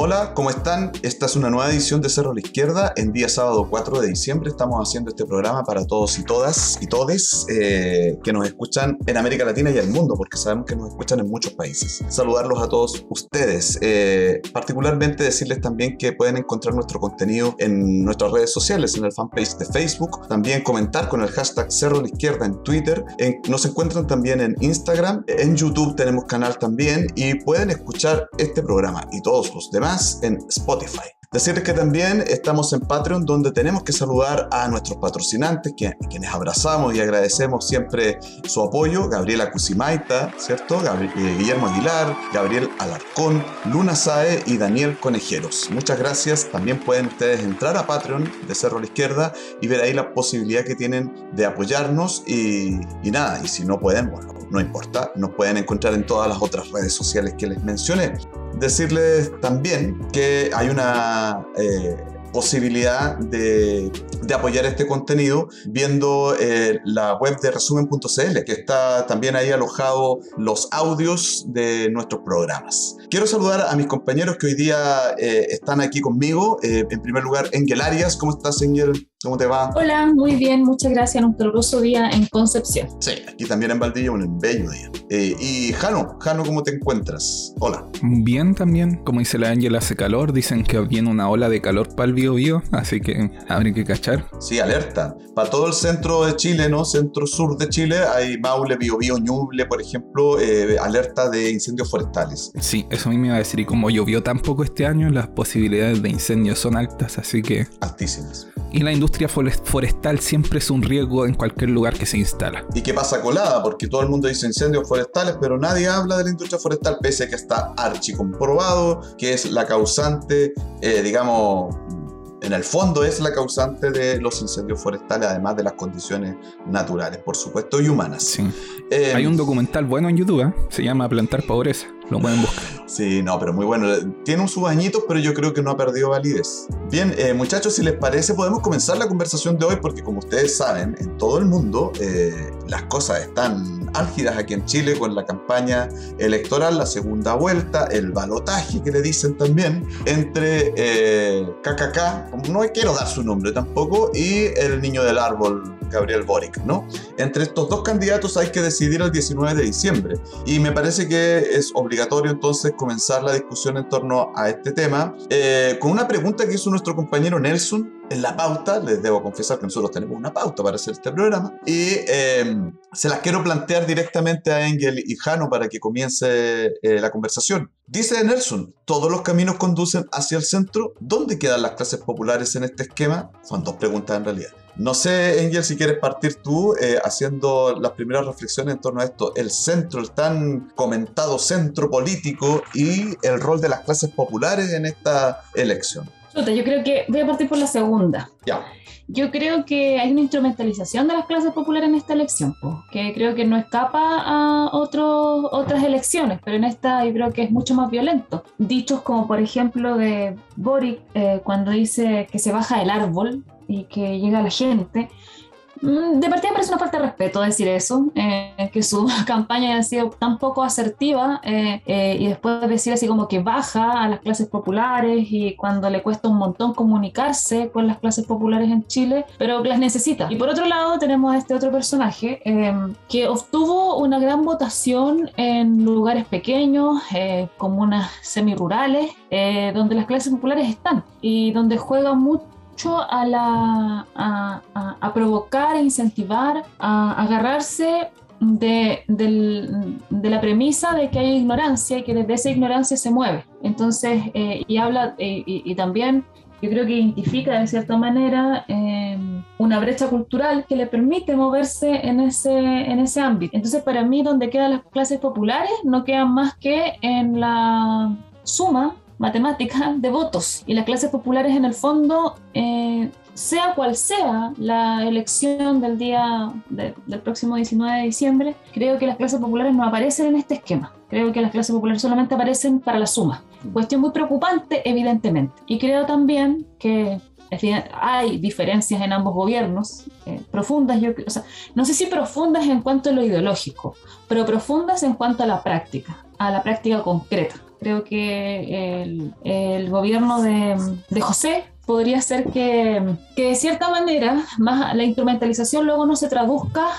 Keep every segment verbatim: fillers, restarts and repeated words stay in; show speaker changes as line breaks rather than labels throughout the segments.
Hola, ¿cómo están? Esta es una nueva edición de Cerro a la Izquierda. En día sábado cuatro de diciembre estamos haciendo este programa para todos y todas y todes eh, que nos escuchan en América Latina y el mundo, porque sabemos que nos escuchan en muchos países. Saludarlos a todos ustedes. Eh, particularmente decirles también que pueden encontrar nuestro contenido en nuestras redes sociales, en el fanpage de Facebook. También comentar con el hashtag Cerro a la Izquierda en Twitter. En, nos encuentran también en Instagram. En YouTube tenemos canal también y pueden escuchar este programa y todos los demás en Spotify. Decirles que también estamos en Patreon, donde tenemos que saludar a nuestros patrocinantes, que, quienes abrazamos y agradecemos siempre su apoyo: Gabriela Cusimaita, ¿cierto? Gabriel, eh, Guillermo Aguilar, Gabriel Alarcón, Luna Sae y Daniel Conejeros. Muchas gracias. También pueden ustedes entrar a Patreon de Cerro a la Izquierda y ver ahí la posibilidad que tienen de apoyarnos y, y nada, y si no pueden, bueno, no importa, nos pueden encontrar en todas las otras redes sociales que les mencioné. Decirles también que hay una eh, posibilidad de, de apoyar este contenido viendo eh, la web de resumen punto c l, que está también ahí alojado los audios de nuestros programas. Quiero saludar a mis compañeros que hoy día eh, están aquí conmigo. Eh, en primer lugar, Engel Arias. ¿Cómo estás, Engel? ¿Cómo te va?
Hola, muy bien, muchas gracias. Un caluroso día en Concepción.
Sí, aquí también en Valdivia, un bello día. Eh, y Jano, Jano, ¿cómo te encuentras? Hola.
Bien también, como dice la Ángel, hace calor. Dicen que viene una ola de calor para el Biobío, así que habrá que cachar.
Sí, alerta. Para todo el centro de Chile, ¿no? Centro-sur de Chile, hay Maule, Biobío, Ñuble, por ejemplo, eh, alerta de incendios forestales.
Sí, eso a mí me iba a decir, y como llovió tan poco este año, las posibilidades de incendios son altas, así que...
altísimas.
Y la industria forestal siempre es un riesgo en cualquier lugar que se instala.
Y que pasa colada, porque todo el mundo dice incendios forestales, pero nadie habla de la industria forestal, pese a que está archicomprobado que es la causante, eh, digamos, en el fondo es la causante de los incendios forestales, además de las condiciones naturales, por supuesto, y humanas.
Sí.
Eh,
Hay un documental bueno en YouTube, ¿eh? Se llama Plantar Pobreza. Lo pueden buscar.
Sí, no, pero muy bueno. Tiene sus añitos, pero yo creo que no ha perdido validez. Bien, eh, muchachos, si les parece, podemos comenzar la conversación de hoy, porque como ustedes saben, en todo el mundo eh, las cosas están álgidas aquí en Chile con la campaña electoral, la segunda vuelta, el balotaje que le dicen también, entre eh, K K K, no quiero dar su nombre tampoco, y el niño del árbol, Gabriel Boric, ¿no? Entre estos dos candidatos hay que decidir el diecinueve de diciembre, y me parece que es obligatorio entonces comenzar la discusión en torno a este tema eh, con una pregunta que hizo nuestro compañero Nelson en la pauta. Les debo confesar que nosotros tenemos una pauta para hacer este programa y eh, se las quiero plantear directamente a Engel y Jano para que comience eh, la conversación. Dice Nelson: ¿todos los caminos conducen hacia el centro? ¿Dónde quedan las clases populares en este esquema? Son dos preguntas en realidad. No sé, Engel, si quieres partir tú eh, haciendo las primeras reflexiones en torno a esto. El centro, el tan comentado centro político y el rol de las clases populares en esta elección.
Yo creo que voy a partir por la segunda.
Ya.
Yo creo que hay una instrumentalización de las clases populares en esta elección, pues, que creo que no escapa a otros, otras elecciones, pero en esta yo creo que es mucho más violento. Dichos como, por ejemplo, de Boric, eh, cuando dice que se baja del árbol y que llega la gente. De partida me parece una falta de respeto decir eso, eh, que su campaña haya sido tan poco asertiva eh, eh, y después decir así como que baja a las clases populares y cuando le cuesta un montón comunicarse con las clases populares en Chile, pero las necesita. Y por otro lado tenemos a este otro personaje eh, que obtuvo una gran votación en lugares pequeños, eh, comunas semirurales, eh, donde las clases populares están y donde juega mucho A, la, a, a, a provocar, a incentivar, a, a agarrarse de, de, de la premisa de que hay ignorancia y que desde esa ignorancia se mueve. Entonces, eh, y habla, eh, y, y también yo creo que identifica de cierta manera eh, una brecha cultural que le permite moverse en ese, en ese ámbito. Entonces, para mí, donde quedan las clases populares no quedan más que en la suma matemática de votos, y las clases populares en el fondo, eh, sea cual sea la elección del día de, del próximo diecinueve de diciembre, creo que las clases populares no aparecen en este esquema. Creo que las clases populares solamente aparecen para la suma. Cuestión muy preocupante, evidentemente. Y creo también que hay diferencias en ambos gobiernos, eh, profundas, yo, o sea, no sé si profundas en cuanto a lo ideológico, pero profundas en cuanto a la práctica, a la práctica concreta. Creo que el, el gobierno de, de José podría ser que, que de cierta manera más la instrumentalización luego no se traduzca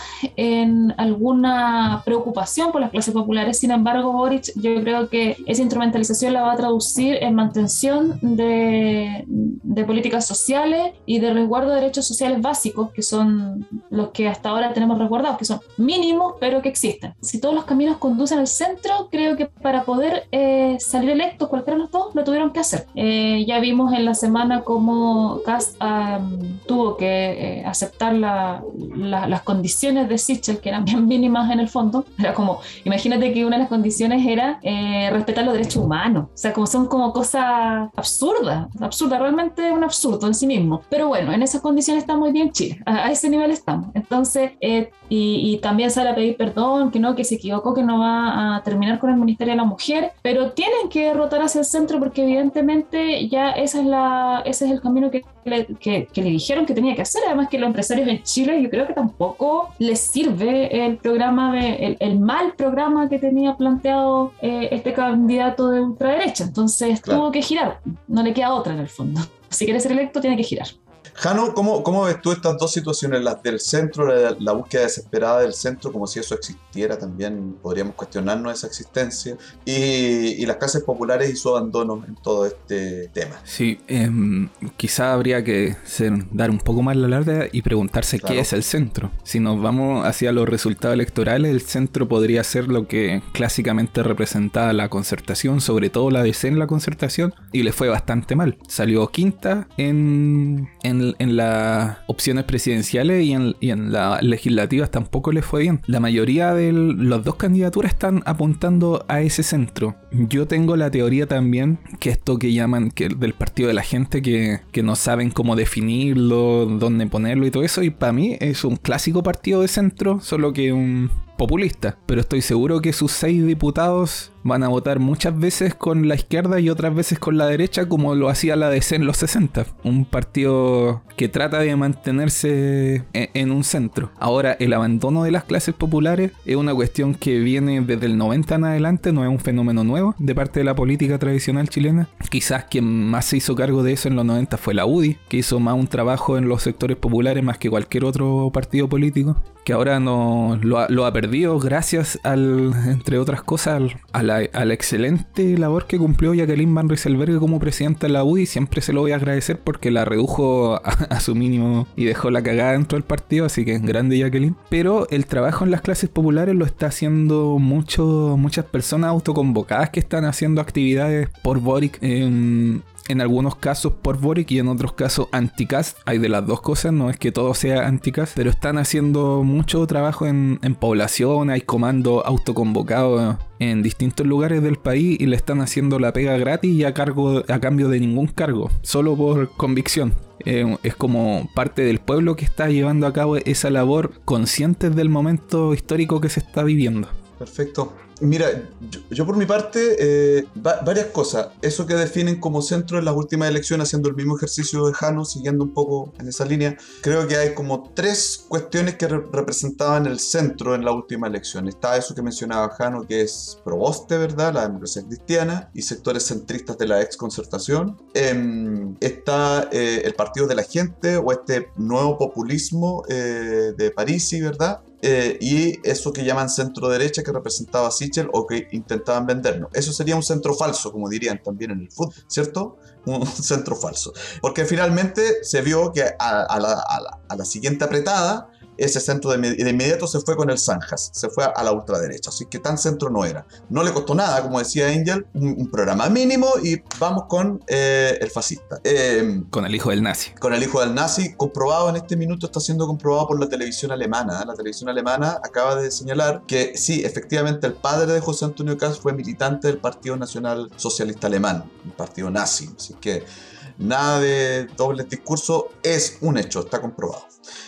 en alguna preocupación por las clases populares. Sin embargo, Boric, yo creo que esa instrumentalización la va a traducir en mantención de, de políticas sociales y de resguardo de derechos sociales básicos, que son los que hasta ahora tenemos resguardados, que son mínimos, pero que existen. Si todos los caminos conducen al centro, creo que para poder eh, salir electos, cualquiera de los dos, lo tuvieron que hacer. Eh, ya vimos en la semana cómo cómo Kast um, tuvo que eh, aceptar la, la, las condiciones de Sichel, que eran bien mínimas en el fondo. Era como, imagínate que una de las condiciones era eh, respetar los derechos humanos. O sea, como son como cosas absurdas, absurdas, realmente un absurdo en sí mismo. Pero bueno, en esas condiciones está muy bien Chile, a, a ese nivel estamos. Entonces, eh, y, y también sale a pedir perdón, que no, que se equivocó, que no va a terminar con el Ministerio de la Mujer, pero tienen que rotar hacia el centro porque evidentemente ya esa es la, ese es el camino que le, que, que le dijeron que tenía que hacer. Además que los empresarios en Chile yo creo que tampoco les sirve el programa de, el, el mal programa que tenía planteado eh, este candidato de ultraderecha. Entonces claro, tuvo que girar, no le queda otra en el fondo. Si quiere ser electo tiene que girar.
Jano, ¿cómo, ¿cómo ves tú estas dos situaciones, las del centro, la, la búsqueda desesperada del centro, como si eso existiera también, podríamos cuestionarnos esa existencia, y, y las clases populares y su abandono en todo este tema?
Sí, eh, quizá habría que ser, dar un poco más la larga y preguntarse claro, qué es el centro. Si nos vamos hacia los resultados electorales, el centro podría ser lo que clásicamente representaba la concertación, sobre todo la D C en la concertación, y le fue bastante mal. Salió quinta en... en en las opciones presidenciales y en, y en las legislativas tampoco les fue bien. La mayoría de las dos candidaturas están apuntando a ese centro. Yo tengo la teoría también que esto que llaman que del partido de la gente, que, que no saben cómo definirlo, dónde ponerlo y todo eso, y para mí es un clásico partido de centro, solo que un populista, pero estoy seguro que sus seis diputados van a votar muchas veces con la izquierda y otras veces con la derecha, como lo hacía la D C en los sesenta. Un partido que trata de mantenerse en, en un centro. Ahora, el abandono de las clases populares es una cuestión que viene desde el noventa en adelante, no es un fenómeno nuevo de parte de la política tradicional chilena. Quizás quien más se hizo cargo de eso en los noventa fue la U D I, que hizo más un trabajo en los sectores populares más que cualquier otro partido político, que ahora no lo ha, lo ha perdido gracias al, entre otras cosas, al, a, la, a la excelente labor que cumplió Jacqueline Van Rysselberghe como presidenta de la U D I. Siempre se lo voy a agradecer porque la redujo a, a su mínimo y dejó la cagada dentro del partido, así que es grande Jacqueline. Pero el trabajo en las clases populares lo está haciendo mucho, muchas personas autoconvocadas que están haciendo actividades por Boric. Eh, En algunos casos por Boric y en otros casos anti-Kast. Hay de las dos cosas, no es que todo sea anti-Kast, pero están haciendo mucho trabajo en, en población. Hay comandos autoconvocados en distintos lugares del país y le están haciendo la pega gratis y a, cargo, a cambio de ningún cargo, solo por convicción. Eh, es como parte del pueblo que está llevando a cabo esa labor, conscientes del momento histórico que se está viviendo.
Perfecto. Mira, yo, yo por mi parte, eh, va, varias cosas. Eso que definen como centro en las últimas elecciones, haciendo el mismo ejercicio de Jano, siguiendo un poco en esa línea, creo que hay como tres cuestiones que re- representaban el centro en la última elección. Está eso que mencionaba Jano, que es Proboste, ¿verdad? La democracia cristiana y sectores centristas de la exconcertación. Eh, está eh, el Partido de la Gente o este nuevo populismo eh, de Parisi, ¿verdad? Eh, y eso que llaman centro derecha, que representaba Sichel o que intentaban vendernos. Eso sería un centro falso, como dirían también en el fútbol, ¿cierto? Un centro falso. Porque finalmente se vio que a, a, la, a, la, a la siguiente apretada, ese centro de, de inmediato se fue con el Zanjas, se fue a la ultraderecha, así que tan centro no era. No le costó nada, como decía Angel, un, un programa mínimo y vamos con eh, el fascista. Eh,
con el hijo del nazi.
Con el hijo del nazi, comprobado en este minuto, está siendo comprobado por la televisión alemana. ¿eh? La televisión alemana acaba de señalar que sí, efectivamente el padre de José Antonio Kast fue militante del Partido Nacional Socialista Alemán, un partido nazi, así que nada de dobles discursos, es un hecho, está comprobado.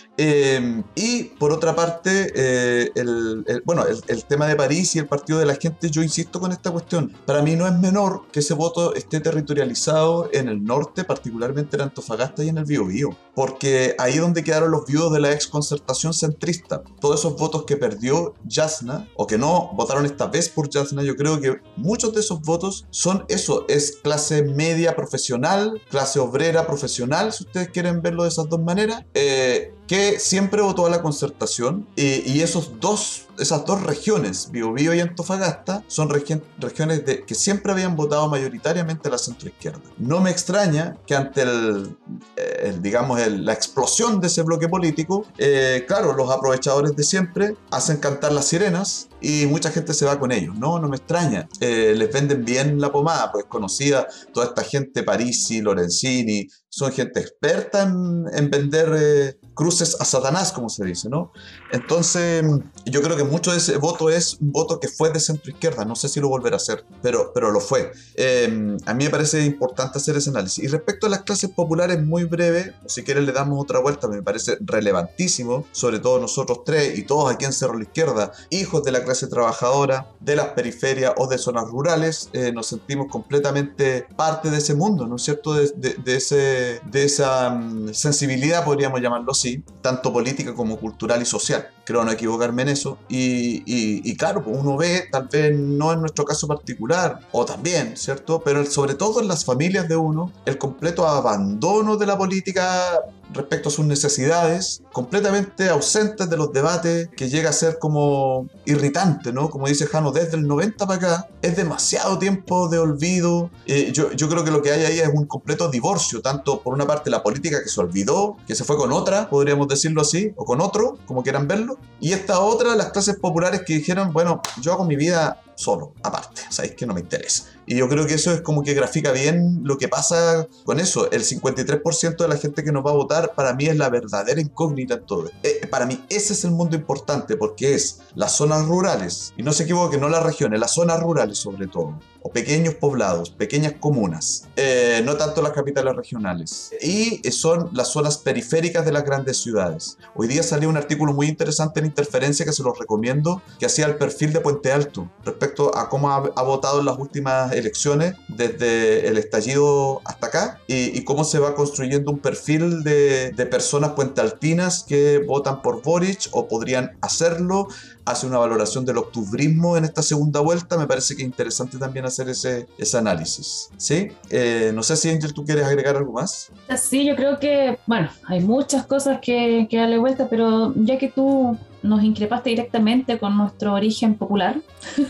Eh, y por otra parte, eh, el, el, bueno, el, el tema de París y el partido de la gente, yo insisto con esta cuestión. Para mí no es menor que ese voto esté territorializado en el norte, particularmente en Antofagasta y en el Biobío, porque ahí es donde quedaron los viudos de la ex concertación centrista. Todos esos votos que perdió Jasna, o que no votaron esta vez por Jasna, yo creo que muchos de esos votos son eso, es clase media profesional, clase obrera profesional, si ustedes quieren verlo de esas dos maneras, eh, que siempre votó a la concertación, y, y esos dos, esas dos regiones, Biobío y Antofagasta, son regi- regiones de, que siempre habían votado mayoritariamente a la centroizquierda. No me extraña que ante el, el, digamos, el, la explosión de ese bloque político, eh, claro, los aprovechadores de siempre hacen cantar las sirenas y mucha gente se va con ellos. No, no me extraña. Eh, les venden bien la pomada, pues conocida toda esta gente, Parisi, Lorenzini, son gente experta en, en vender eh, cruces a Satanás, como se dice, ¿no? Entonces, yo creo que mucho de ese voto es un voto que fue de centro izquierda, no sé si lo volverá a hacer, pero, pero lo fue. Eh, a mí me parece importante hacer ese análisis. Y respecto a las clases populares, muy breve, si quieren le damos otra vuelta, me parece relevantísimo, sobre todo nosotros tres y todos aquí en Cerro la Izquierda, hijos de la clase trabajadora, de las periferias o de zonas rurales, eh, nos sentimos completamente parte de ese mundo, ¿no es cierto? De, de, de, ese, de esa um, sensibilidad, podríamos llamarlo así, tanto política como cultural y social. Creo no equivocarme en eso. Y, y, y claro, pues uno ve, tal vez no en nuestro caso particular, o también, ¿cierto? Pero sobre todo en las familias de uno, el completo abandono de la política respecto a sus necesidades, completamente ausentes de los debates, que llega a ser como irritante, ¿no? Como dice Jano, desde el noventa para acá, es demasiado tiempo de olvido. Eh, yo, yo creo que lo que hay ahí es un completo divorcio, tanto por una parte la política que se olvidó, que se fue con otra, podríamos decirlo así, o con otro, como quieran verlo, y esta otra, las clases populares que dijeron, bueno, yo hago mi vida solo, aparte, sabéis que no me interesa. Y yo creo que eso es como que grafica bien lo que pasa con eso. El cincuenta y tres por ciento de la gente que nos va a votar, para mí es la verdadera incógnita en todo. Eh, para mí ese es el mundo importante, porque es las zonas rurales, y no se equivoquen, no las regiones, las zonas rurales sobre todo, o pequeños poblados, pequeñas comunas, eh, no tanto las capitales regionales, y son las zonas periféricas de las grandes ciudades. Hoy día salió un artículo muy interesante en Interferencia que se los recomiendo, que hacía el perfil de Puente Alto respecto a cómo ha, ha votado en las últimas elecciones desde el estallido hasta acá, y, y cómo se va construyendo un perfil de, de personas puentealtinas que votan por Boric o podrían hacerlo. Hace una valoración del octubrismo en esta segunda vuelta. Me parece que es interesante también hacer ese, ese análisis, ¿sí? Eh, no sé si, Angel, ¿tú quieres agregar algo más?
Sí, yo creo que, bueno, hay muchas cosas que, que darle vuelta, pero ya que tú nos increpaste directamente con nuestro origen popular,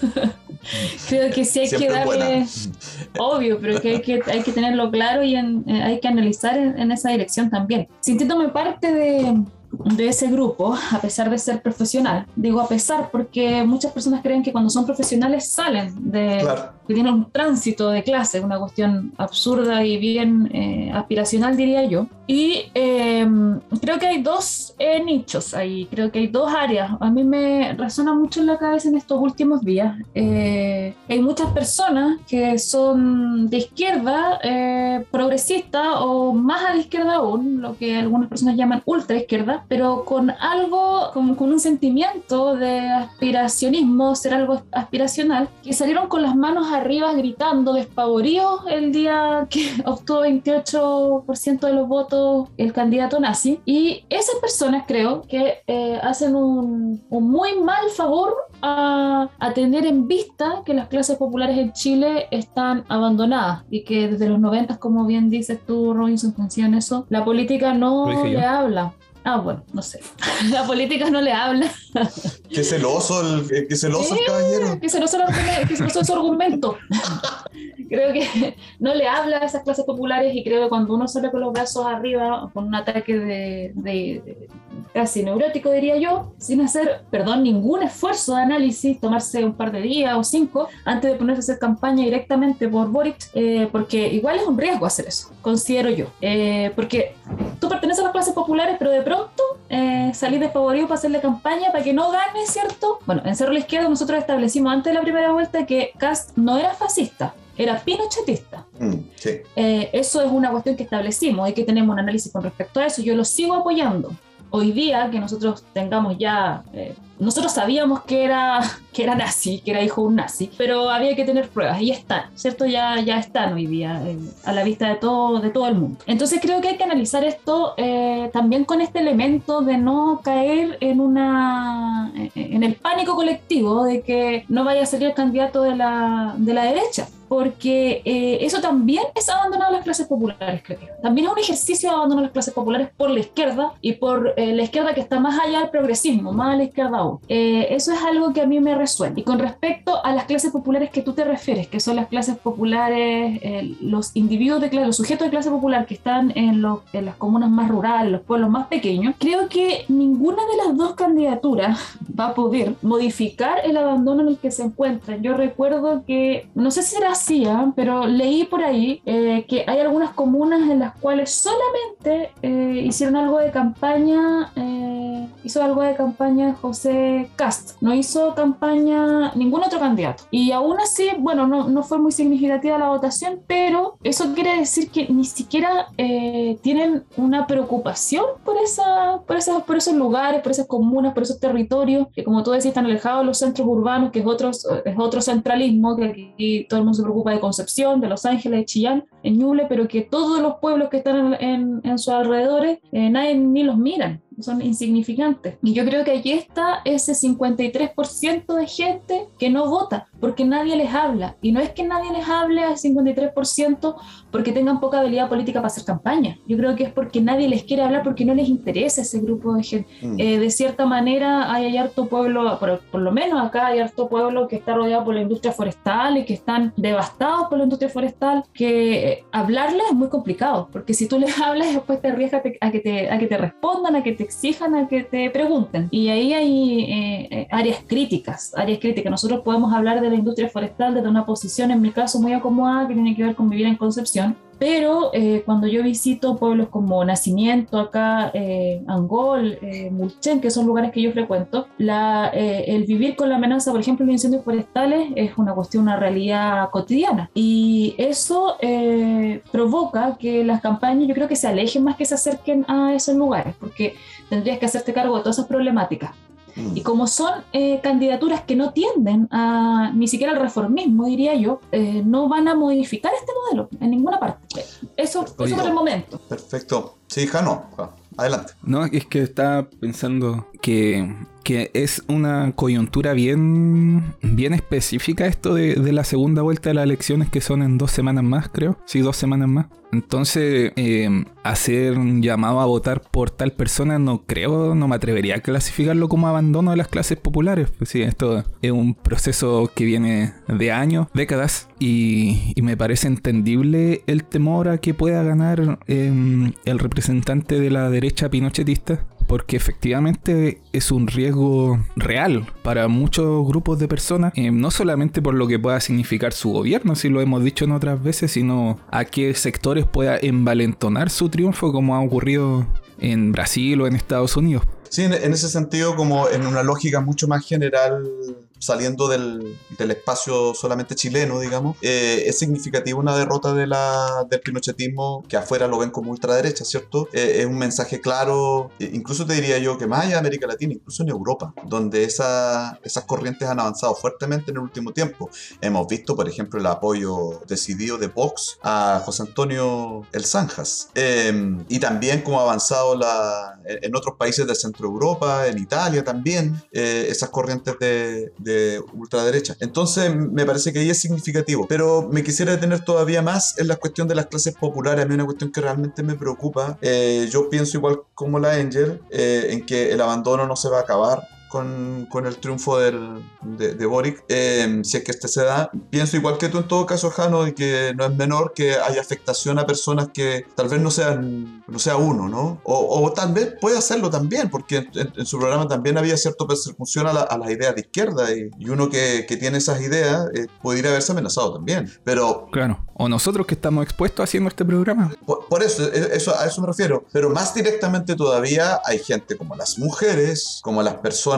creo que sí hay
Siempre
que darle, obvio, pero que hay que, hay que tenerlo claro y en, eh, hay que analizar en, en esa dirección también. Sintiéndome parte de... de ese grupo, a pesar de ser profesional. Digo a pesar porque muchas personas creen que cuando son profesionales salen de... Claro. Que tienen un tránsito de clase, una cuestión absurda y bien eh, aspiracional, diría yo. Y eh, creo que hay dos eh, nichos ahí, creo que hay dos áreas. A mí me resuena mucho en la cabeza en estos últimos días. Eh, hay muchas personas que son de izquierda, eh, progresista o más a la izquierda aún, lo que algunas personas llaman ultra izquierda, pero con algo, con, con un sentimiento de aspiracionismo, ser algo aspiracional, que salieron con las manos arriba gritando despavoridos el día que obtuvo veintiocho por ciento de los votos el candidato nazi. Y esas personas creo que eh, hacen un, un muy mal favor a, a tener en vista que las clases populares en Chile están abandonadas y que desde los noventa, como bien dices tú, Robinson, coincido en eso, la política no le habla. Ah, bueno, no sé. La política no le habla.
Qué celoso el, qué celoso
sí,
el caballero.
Qué celoso el argumento, qué celoso su argumento. Creo que no le habla a esas clases populares y creo que cuando uno sale con los brazos arriba, con un ataque de, de, de casi neurótico, diría yo, sin hacer, perdón, ningún esfuerzo de análisis, tomarse un par de días o cinco antes de ponerse a hacer campaña directamente por Boric, eh, porque igual es un riesgo hacer eso, considero yo. Eh, porque tú perteneces a las clases populares, pero de pronto eh, salís desfavorido para hacerle campaña para que no gane, ¿cierto? Bueno, en Cerro la Izquierda nosotros establecimos antes de la primera vuelta que Kast no era fascista, era pinochetista.
Mm, sí.
Eh, eso es una cuestión que establecimos y que tenemos un análisis con respecto a eso. Yo lo sigo apoyando. hoy día que nosotros tengamos ya... Eh, nosotros sabíamos que era, que era nazi, que era hijo de un nazi, pero había que tener pruebas, y están, ¿cierto? Ya, ya están hoy día eh, a la vista de todo, de todo el mundo. Entonces creo que hay que analizar esto eh, también con este elemento de no caer en, una, en el pánico colectivo de que no vaya a salir el candidato de la, de la derecha. Porque eh, eso también es abandonar a las clases populares, creo. También es un ejercicio de abandonar a las clases populares por la izquierda y por eh, la izquierda que está más allá del progresismo, más a la izquierda aún. Eh, eso es algo que a mí me resuena. Y con respecto a las clases populares que tú te refieres, que son las clases populares, eh, los individuos de clase, los sujetos de clase popular que están en, lo, en las comunas más rurales, los pueblos más pequeños, creo que ninguna de las dos candidaturas va a poder modificar el abandono en el que se encuentran. Yo recuerdo que, no sé si será así, ¿eh? Pero leí por ahí eh, que hay algunas comunas en las cuales solamente eh, hicieron algo de campaña, eh, hizo algo de campaña José Kast, no hizo campaña ningún otro candidato. Y aún así, bueno, no, no fue muy significativa la votación, pero eso quiere decir que ni siquiera eh, tienen una preocupación por, esa, por, esas, por esos lugares, por esas comunas, por esos territorios, que como tú decís, están alejados de los centros urbanos, que es otro, es otro centralismo, que aquí todo el mundo se preocupa de Concepción, de Los Ángeles, de Chillán, en Ñuble, pero que todos los pueblos que están en, en, en sus alrededores, eh, nadie ni los miran, son insignificantes. Y yo creo que allí está ese cincuenta y tres por ciento de gente que no vota, porque nadie les habla. Y no es que nadie les hable al cincuenta y tres por ciento porque tengan poca habilidad política para hacer campaña. Yo creo que es porque nadie les quiere hablar, porque no les interesa ese grupo de gente. Mm. Eh, de cierta manera, hay, hay harto pueblo, por, por lo menos acá hay harto pueblo que está rodeado por la industria forestal y que están devastados por la industria forestal, que eh, hablarles es muy complicado, porque si tú les hablas, después te arriesgas a que te, a que te respondan, a que te exijan, a que te pregunten. Y ahí hay eh, áreas críticas, áreas críticas. Nosotros podemos hablar de la industria forestal desde una posición, en mi caso, muy acomodada, que tiene que ver con vivir en Concepción. Pero eh, cuando yo visito pueblos como Nacimiento, acá, eh, Angol, eh, Mulchen, que son lugares que yo frecuento, la, eh, el vivir con la amenaza, por ejemplo, de incendios forestales, es una cuestión, una realidad cotidiana. Y eso eh, provoca que las campañas, yo creo que se alejen más que se acerquen a esos lugares, porque tendrías que hacerte cargo de todas esas problemáticas. Y como son eh, candidaturas que no tienden a ni siquiera al reformismo, diría yo, eh, no van a modificar este modelo en ninguna parte. Eso, eso por el momento.
Perfecto. Sí, Jano, adelante.
No, es que estaba pensando que, que es una coyuntura bien, bien específica esto de, de la segunda vuelta de las elecciones, que son en dos semanas más, creo. Sí, dos semanas más. Entonces, eh, hacer un llamado a votar por tal persona no creo, no me atrevería a clasificarlo como abandono de las clases populares. Pues sí, esto es un proceso que viene de años, décadas, y, y me parece entendible el temor a que pueda ganar eh, el representante de la derecha pinochetista, porque efectivamente es un riesgo real para muchos grupos de personas, eh, no solamente por lo que pueda significar su gobierno, si lo hemos dicho en otras veces, sino a qué sectores pueda envalentonar su triunfo, como ha ocurrido en Brasil o en Estados Unidos.
Sí, en, en ese sentido, como en una lógica mucho más general, saliendo del, del espacio solamente chileno, digamos, eh, es significativa una derrota de la, del pinochetismo, que afuera lo ven como ultraderecha, ¿cierto? Eh, es un mensaje claro, eh, incluso te diría yo que más allá de América Latina, incluso en Europa, donde esa, esas corrientes han avanzado fuertemente en el último tiempo. Hemos visto, por ejemplo, el apoyo decidido de Vox a José Antonio El Zanjas, eh, y también cómo ha avanzado la, en otros países del centro de Europa, en Italia también, eh, esas corrientes de, de ultraderecha. Entonces me parece que ahí es significativo, pero me quisiera detener todavía más en la cuestión de las clases populares. A mí una cuestión que realmente me preocupa. Eh, yo pienso igual como la Angel, eh, en que el abandono no se va a acabar con, con el triunfo del, de, de Boric, eh, si es que este se da. Pienso igual que tú en todo caso, Jano, y que no es menor que haya afectación a personas que tal vez no sean, no sea uno, ¿no? O, o tal vez puede hacerlo también, porque en, en, en su programa también había cierta persecución a, la, a las ideas de izquierda, y, y uno que, que tiene esas ideas eh, podría haberse amenazado también, pero...
Claro, o nosotros que estamos expuestos haciendo este programa.
Por, por eso, eso, a eso me refiero, pero más directamente todavía hay gente como las mujeres, como las personas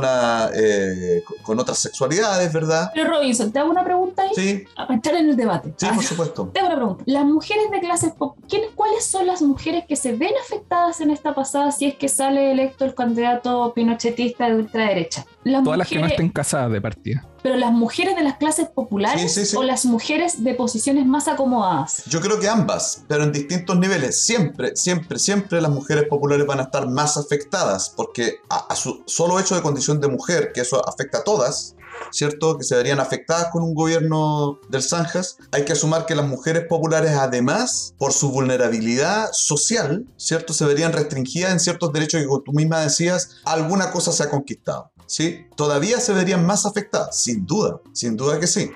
personas eh, con otras sexualidades, ¿verdad?
Pero Robinson, ¿te hago una pregunta ahí?
Sí.
Para entrar en el debate.
Sí, por supuesto.
Te hago una pregunta. Las mujeres de clases pop, ¿cuáles son las mujeres que se ven afectadas en esta pasada si es que sale electo el candidato pinochetista de ultraderecha?
Las Todas
mujeres,
las que no estén casadas de partida.
Pero las mujeres de las clases populares, sí, sí, sí. o las mujeres de posiciones más acomodadas.
Yo creo que ambas, pero en distintos niveles. Siempre, siempre, siempre las mujeres populares van a estar más afectadas, porque a, a su solo hecho de condición de mujer, que eso afecta a todas, ¿cierto? Que se verían afectadas con un gobierno del Zanjas. Hay que asumir que las mujeres populares, además, por su vulnerabilidad social, ¿cierto? Se verían restringidas en ciertos derechos que, como tú misma decías, alguna cosa se ha conquistado, ¿sí? Todavía se verían más afectadas, sin duda, sin duda que sí.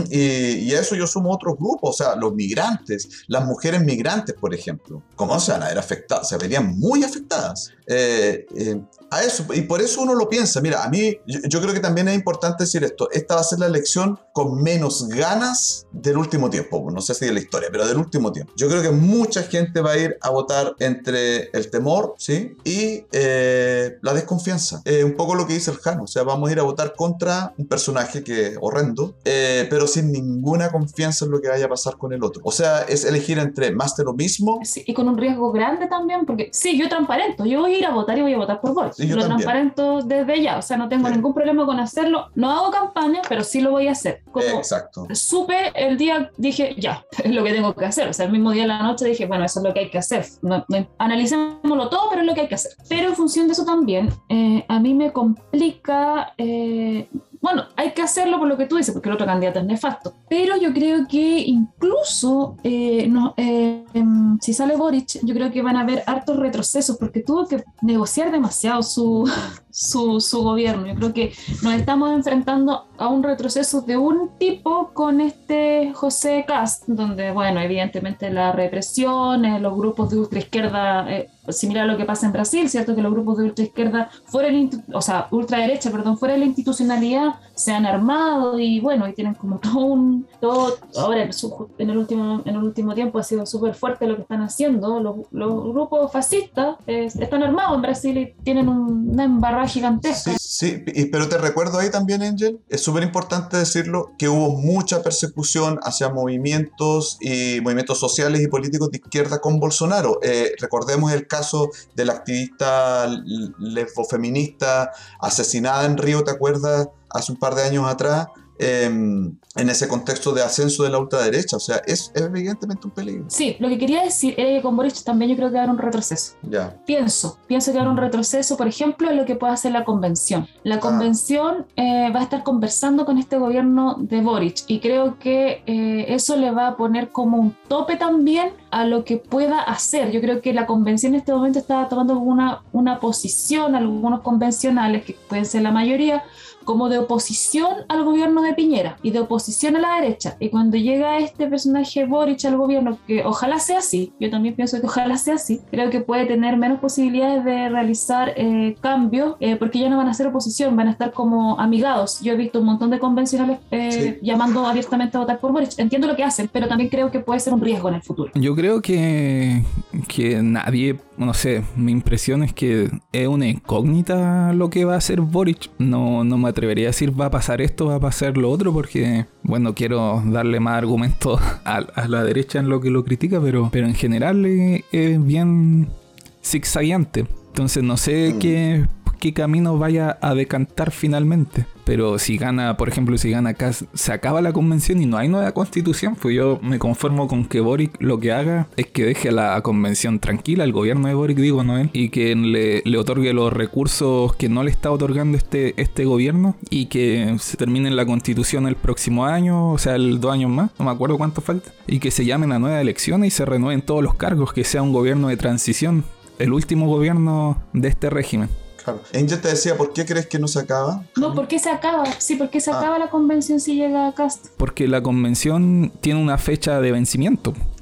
Y, y a eso yo sumo otros grupos, o sea, los migrantes, las mujeres migrantes, por ejemplo. ¿Cómo se van a ver afectadas? Se verían muy afectadas. Eh, eh, a eso, y por eso uno lo piensa. Mira, a mí, yo, yo creo que también es importante decir esto. Esta va a ser la elección con menos ganas del último tiempo. No sé si de la historia, pero del último tiempo. Yo creo que mucha gente va a ir a votar entre el temor, ¿sí? Y eh, la desconfianza. Eh, un poco lo que dice el Jano. O sea, vamos a ir a votar contra un personaje que es horrendo, eh, pero sin ninguna confianza en lo que vaya a pasar con el otro. O sea, es elegir entre más de lo mismo.
Sí, y con un riesgo grande también, porque sí, yo transparento. Yo voy a ir a votar y voy a votar por Boris.
Sí,
lo
también.
transparento desde ya. O sea, no tengo sí. ningún problema con hacerlo. No hago campaña, pero sí lo voy a hacer. Como
Exacto.
Supe el día, dije, ya, es lo que tengo que hacer. O sea, el mismo día de la noche dije, bueno, eso es lo que hay que hacer. No, no, analicémoslo todo, pero es lo que hay que hacer. Pero en función de eso también, eh, a mí me complica... Eh, Bueno, hay que hacerlo por lo que tú dices, porque el otro candidato es nefasto. Pero yo creo que incluso eh, no, eh, eh, si sale Boric, yo creo que van a haber hartos retrocesos, porque tuvo que negociar demasiado su, su, su gobierno. Yo creo que nos estamos enfrentando a un retroceso de un tipo con este José Kast, donde, bueno, evidentemente la represión, eh, los grupos de ultraizquierda, eh, similar a lo que pasa en Brasil, ¿cierto? Que los grupos de ultraizquierda, fuera el, o sea, ultraderecha, perdón, fuera de la institucionalidad, se han armado y bueno, y tienen como todo un, todo, ahora en el último, en el último tiempo ha sido súper fuerte lo que están haciendo, los, los grupos fascistas eh, están armados en Brasil y tienen un, una embarrada gigantesca.
Sí, sí, pero te recuerdo ahí también, Angel, es súper importante decirlo, que hubo mucha persecución hacia movimientos y movimientos sociales y políticos de izquierda con Bolsonaro. Eh, recordemos el caso de la activista lesbofeminista asesinada en Río, ¿te acuerdas? Hace un par de años atrás, eh, en ese contexto de ascenso de la ultraderecha. O sea, es, es evidentemente un peligro.
Sí, lo que quería decir era que con Boric también yo creo que va a haber un retroceso.
Ya.
Pienso, pienso que va a haber un retroceso, por ejemplo, en lo que puede hacer la convención. La convención ah. eh, va a estar conversando con este gobierno de Boric y creo que eh, eso le va a poner como un tope también a lo que pueda hacer. Yo creo que la convención en este momento está tomando una, una posición, algunos convencionales, que pueden ser la mayoría, como de oposición al gobierno de Piñera y de oposición a la derecha. Y cuando llega este personaje Boric al gobierno, que ojalá sea así, yo también pienso que ojalá sea así, creo que puede tener menos posibilidades de realizar eh, cambios, eh, porque ya no van a ser oposición, van a estar como amigados. Yo he visto un montón de convencionales eh, sí. llamando abiertamente a votar por Boric. Entiendo lo que hacen, pero también creo que puede ser un riesgo en el futuro.
Yo creo que, que nadie, no sé, mi impresión es que es una incógnita lo que va a hacer Boric. No, no me atrevería a decir va a pasar esto, va a pasar lo otro, porque, bueno, quiero darle más argumentos a, a la derecha en lo que lo critica, pero, pero en general es, es bien zigzagueante. Entonces no sé mm. qué, qué camino vaya a decantar finalmente. Pero si gana, por ejemplo, si gana Kast, se acaba la convención y no hay nueva constitución, pues yo me conformo con que Boric lo que haga es que deje la convención tranquila, el gobierno de Boric, digo, no él, y que le, le otorgue los recursos que no le está otorgando este, este gobierno, y que se termine la constitución el próximo año, o sea, el dos años más, no me acuerdo cuánto falta, y que se llamen a nuevas elecciones y se renueven todos los cargos, que sea un gobierno de transición, el último gobierno de este régimen.
Claro. Angel te decía, ¿por qué crees que no se acaba?
No, ¿por qué se acaba? Sí, ¿por qué se ah. acaba la convención si llega a Kast?
Porque la convención tiene una fecha de vencimiento.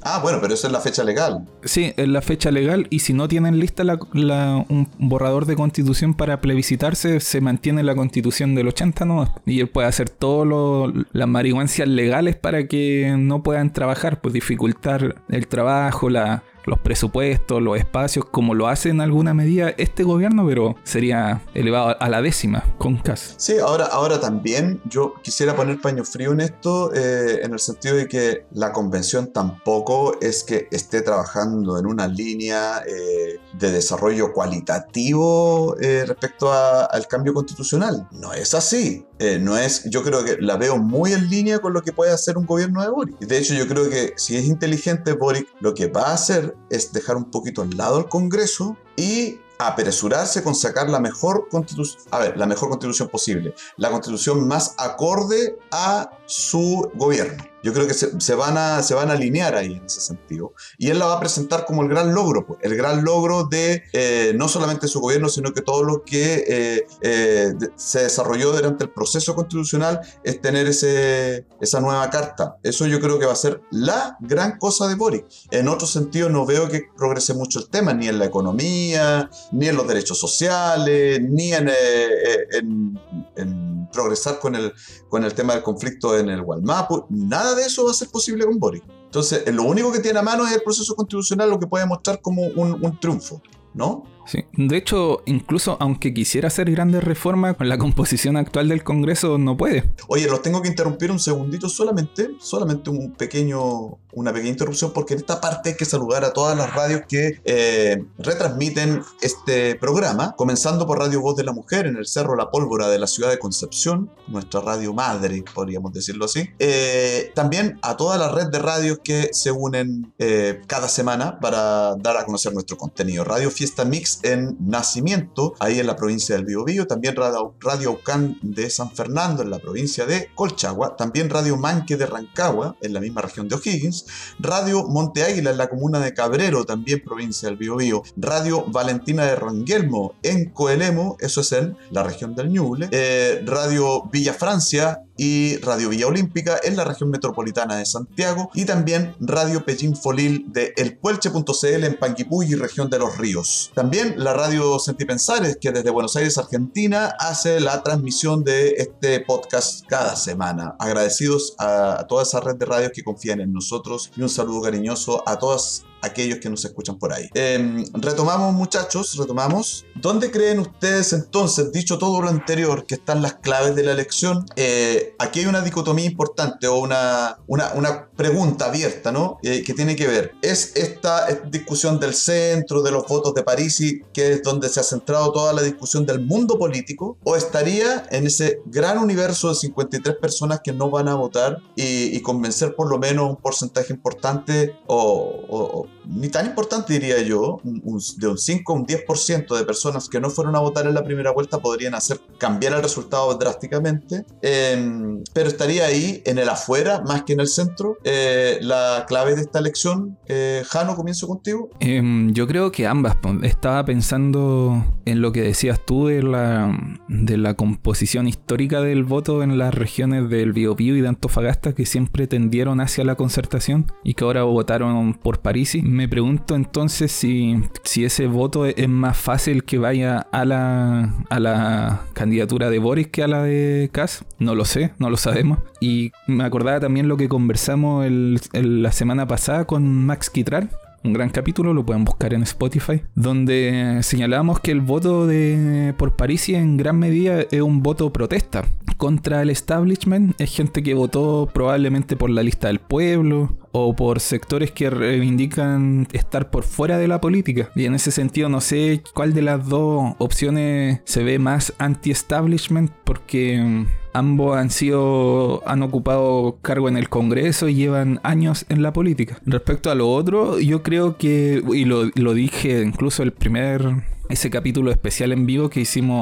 Ah, bueno, pero esa es la fecha legal.
Sí, es la fecha legal, y si no tienen lista la, la, un borrador de constitución para plebiscitarse, se mantiene la constitución del ochenta, ¿no? Y él puede hacer todas las marihuancias legales para que no puedan trabajar, pues dificultar el trabajo, la... los presupuestos, los espacios, como lo hace en alguna medida este gobierno, pero sería elevado a la décima con Kast.
Sí, ahora, ahora también yo quisiera poner paño frío en esto, eh, en el sentido de que la convención tampoco es que esté trabajando en una línea eh, de desarrollo cualitativo eh, respecto a, al cambio constitucional. No es así. Eh, no es, yo creo que la veo muy en línea con lo que puede hacer un gobierno de Boric. De hecho, yo creo que si es inteligente Boric, lo que va a hacer es dejar un poquito al lado al Congreso y apresurarse con sacar la mejor constitución, a ver, la mejor constitución posible, la constitución más acorde a su gobierno. Yo creo que se, se, van a, se van a alinear ahí en ese sentido. Y él la va a presentar como el gran logro, pues, el gran logro de eh, no solamente su gobierno, sino que todo lo que eh, eh, de, se desarrolló durante el proceso constitucional es tener ese, esa nueva carta. Eso yo creo que va a ser la gran cosa de Boric. En otro sentido no veo que progrese mucho el tema, ni en la economía, ni en los derechos sociales, ni en, eh, en, en progresar con el, con el tema del conflicto en el Gualmapu. Nada de eso va a ser posible con Boric. Entonces, lo único que tiene a mano es el proceso constitucional, lo que puede mostrar como un, un triunfo, ¿no?
Sí. De hecho, incluso aunque quisiera hacer grandes reformas, con la composición actual del Congreso no puede.
Oye, los tengo que interrumpir un segundito solamente, solamente un pequeño, una pequeña interrupción, porque en esta parte hay que saludar a todas las radios que eh, retransmiten este programa, comenzando por Radio Voz de la Mujer en el Cerro La Pólvora de la ciudad de Concepción, nuestra radio madre, podríamos decirlo así. Eh, también a toda la red de radios que se unen eh, cada semana para dar a conocer nuestro contenido. Radio Fiesta Mix en Nacimiento, ahí en la provincia del Biobío, también Radio, Radio Aucán de San Fernando en la provincia de Colchagua, también Radio Manque de Rancagua en la misma región de O'Higgins, Radio Monte Águila en la comuna de Cabrero, también provincia del Biobío, Radio Valentina de Ranguelmo en Coelemo, eso es en la región del Ñuble, eh, Radio Villa Francia y Radio Villa Olímpica en la región metropolitana de Santiago, y también Radio Pellín Folil de elpuelche punto c l en Panguipulli, región de Los Ríos. También la Radio Sentipensares, que desde Buenos Aires, Argentina, hace la transmisión de este podcast cada semana. Agradecidos a, a toda esa red de radios que confían en nosotros, y un saludo cariñoso a todas aquellos que nos escuchan por ahí. Eh, retomamos, muchachos, retomamos. ¿Dónde creen ustedes entonces, dicho todo lo anterior, que están las claves de la elección? Eh, aquí hay una dicotomía importante, o una, una, una pregunta abierta, ¿no? Eh, que tiene que ver, ¿es esta, esta discusión del centro, de los votos de Parisi, que es donde se ha centrado toda la discusión del mundo político, o estaría en ese gran universo de cincuenta y tres personas que no van a votar y, y convencer por lo menos un porcentaje importante, o, o ni tan importante diría yo, un, un, de un cinco a un diez por ciento de personas que no fueron a votar en la primera vuelta podrían hacer cambiar el resultado drásticamente, eh, pero estaría ahí en el afuera más que en el centro. Eh, la clave de esta elección, eh, Jano, comienzo contigo.
Eh, yo creo que ambas. Estaba pensando en lo que decías tú de la, de la composición histórica del voto en las regiones del Biobío y de Antofagasta, que siempre tendieron hacia la concertación y que ahora votaron por Parisi. Me pregunto entonces si, si ese voto es más fácil que vaya a la, a la candidatura de Boric que a la de Kast. No lo sé, no lo sabemos. Y me acordaba también lo que conversamos el, el, la semana pasada con Max Quitral. Un gran capítulo, lo pueden buscar en Spotify, donde señalábamos que el voto de por Parisi en gran medida es un voto protesta contra el establishment. Es gente que votó probablemente por la lista del pueblo o por sectores que reivindican estar por fuera de la política. Y en ese sentido no sé cuál de las dos opciones se ve más anti-establishment, porque ambos han sido, han ocupado cargo en el Congreso y llevan años en la política. Respecto a lo otro, yo creo que, y lo, lo dije incluso el primer, ese capítulo especial en vivo que hicimos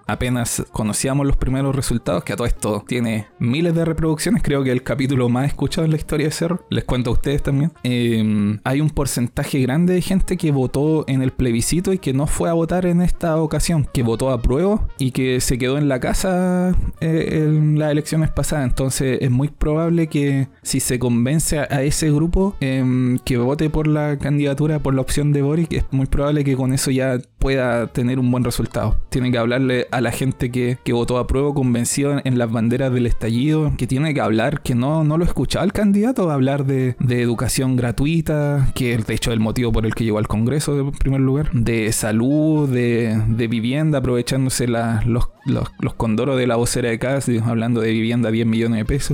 apenas conocíamos los primeros resultados, que a todo esto tiene miles de reproducciones, creo que el capítulo más escuchado en la historia de Cerro, les cuento a ustedes también, eh, hay un porcentaje grande de gente que votó en el plebiscito y que no fue a votar en esta ocasión, que votó a prueba y que se quedó en la casa eh, en las elecciones pasadas. Entonces es muy probable que si se convence a, a ese grupo eh, que vote por la candidatura, por la opción de Boric, es muy probable que con eso ya pueda tener un buen resultado. Tiene que hablarle a la gente que, que votó a prueba, convencido en, en las banderas del estallido, que tiene que hablar, que no, no lo escuchaba el candidato, hablar de, de educación gratuita, que de hecho es el motivo por el que llegó al Congreso en primer lugar, de salud, de, de vivienda, aprovechándose la, los, los, los condoros de la vocera de K A S, hablando de vivienda diez millones de pesos,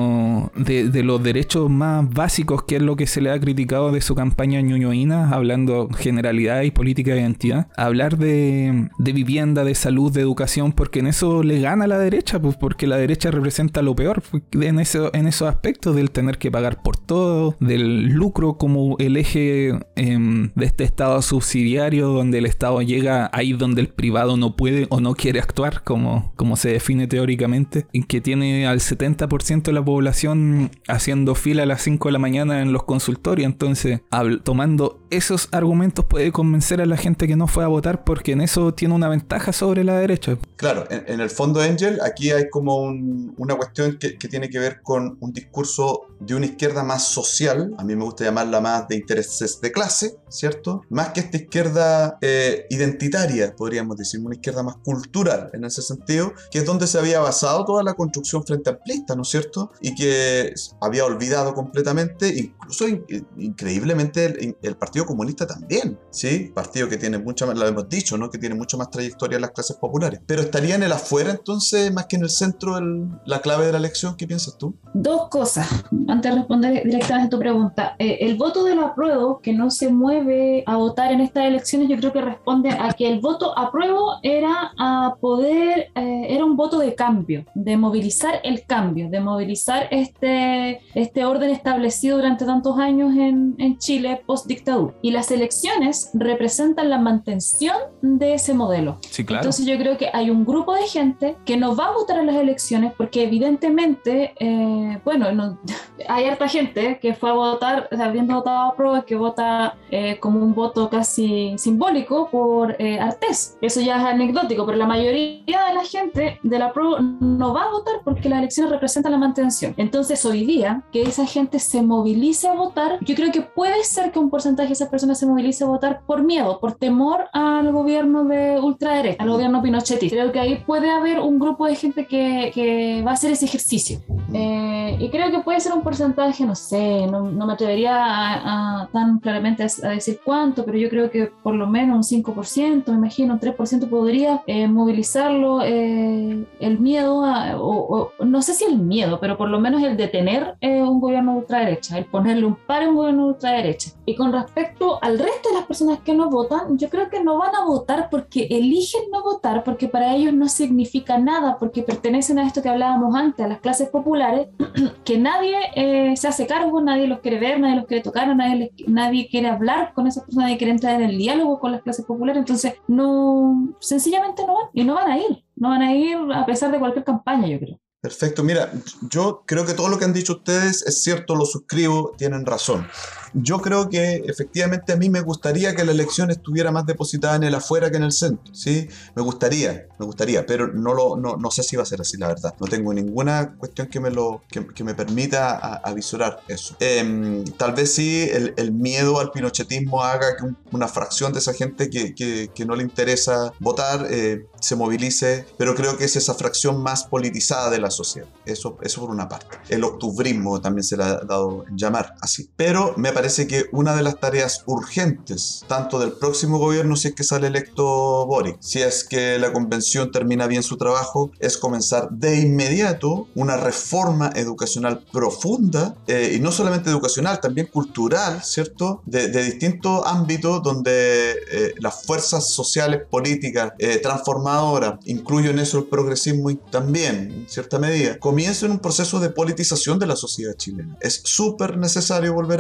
no de, de los derechos más básicos, que es lo que se le ha criticado de su campaña ñuñoína, hablando generalidad y política de identidad, hablar de, de vivienda, de salud, de educación, porque en eso le gana a la derecha, pues porque la derecha representa lo peor en, eso, en esos aspectos, del tener que pagar por todo, del lucro como el eje eh, de este estado subsidiario, donde el Estado llega ahí donde el privado no puede o no quiere actuar, como, como se define teóricamente, en que tiene al setenta por ciento de la población haciendo fila a las cinco de la mañana en los consultorios. Entonces, habl- tomando esos argumentos puede convencer a la gente que no fue a votar, porque en eso tiene una ventaja sobre la derecha.
Claro, en, en el fondo, Angel, aquí hay como un, una cuestión que, que tiene que ver con un discurso de una izquierda más social, a mí me gusta llamarla más de intereses de clase, ¿cierto? Más que esta izquierda eh, identitaria, podríamos decir, una izquierda más cultural en ese sentido, que es donde se había basado toda la construcción frente amplista, ¿no es cierto? Y que había olvidado completamente, incluso in, increíblemente el, el Partido Comunista también, ¿sí? Partido que tiene mucha más, lo hemos dicho, ¿no? Que tiene mucho más trayectoria en las clases populares. Pero estaría en el afuera entonces, más que en el centro, el, la clave de la elección. ¿Qué piensas tú?
Dos cosas, antes de responder directamente a tu pregunta. Eh, el voto del apruebo, que no se mueve a votar en estas elecciones, yo creo que responde a que el voto apruebo era a poder, eh, era un voto de cambio, de movilizar el cambio, de movilizar este, este orden establecido durante tantos años en, en Chile post-dictadura. Y las elecciones representan la mantención de ese modelo.
Sí, claro.
Entonces yo creo que hay un grupo de gente que no va a votar en las elecciones porque evidentemente, eh, bueno, no, hay harta gente que fue a votar, o sea, habiendo votado a prueba, que vota eh, como un voto casi simbólico por eh, Artés. Eso ya es anecdótico, pero la mayoría de la gente de la prueba no va a votar porque las elecciones representan la mantención. Entonces hoy día, que esa gente se movilice a votar, yo creo que puede ser que un porcentaje de esas personas se movilice a votar por miedo, por temor al gobierno de ultraderecha, al gobierno pinochetista. Creo que ahí puede haber un grupo de gente que, que va a hacer ese ejercicio. Eh, y creo que puede ser un porcentaje, no sé, no, no me atrevería a, a, tan claramente a, a decir cuánto, pero yo creo que por lo menos un cinco por ciento, me imagino, un tres por ciento podría eh, movilizarlo, eh, el miedo, a, o, o no sé si el miedo, pero por lo menos el detener eh, un gobierno de ultraderecha, el ponerle un par a un gobierno de ultraderecha. Y con respecto al resto de las personas que no votan, yo creo que no van a votar porque eligen no votar, porque para ellos no significa nada, porque pertenecen a esto que hablábamos antes, a las clases populares, que nadie eh, se hace cargo, nadie los quiere ver, nadie los quiere tocar, nadie, les, nadie quiere hablar con esas personas, nadie quiere entrar en el diálogo con las clases populares. Entonces no, sencillamente no van, y no van a ir, no van a ir a pesar de cualquier campaña, yo creo.
Perfecto, mira, yo creo que todo lo que han dicho ustedes es cierto, lo suscribo, tienen razón. Yo creo que efectivamente a mí me gustaría que la elección estuviera más depositada en el afuera que en el centro, ¿sí? Me gustaría, me gustaría, pero no, lo, no, no sé si va a ser así, la verdad. No tengo ninguna cuestión que me, lo, que, que me permita a, a visurar eso. Eh, tal vez sí el, el miedo al pinochetismo haga que un, una fracción de esa gente que, que, que no le interesa votar eh, se movilice, pero creo que es esa fracción más politizada de la sociedad. Eso, eso por una parte. El octubrismo también se le ha dado en llamar así. Pero me parece que una de las tareas urgentes, tanto del próximo gobierno, si es que sale electo Boric, si es que la convención termina bien su trabajo, es comenzar de inmediato una reforma educacional profunda, eh, y no solamente educacional, también cultural, ¿cierto? De, de distintos ámbitos donde eh, las fuerzas sociales, políticas, eh, transformadoras, incluyo en eso el progresismo y también, en cierta medida, comiencen un proceso de politización de la sociedad chilena. Es súper necesario volver a eso, porque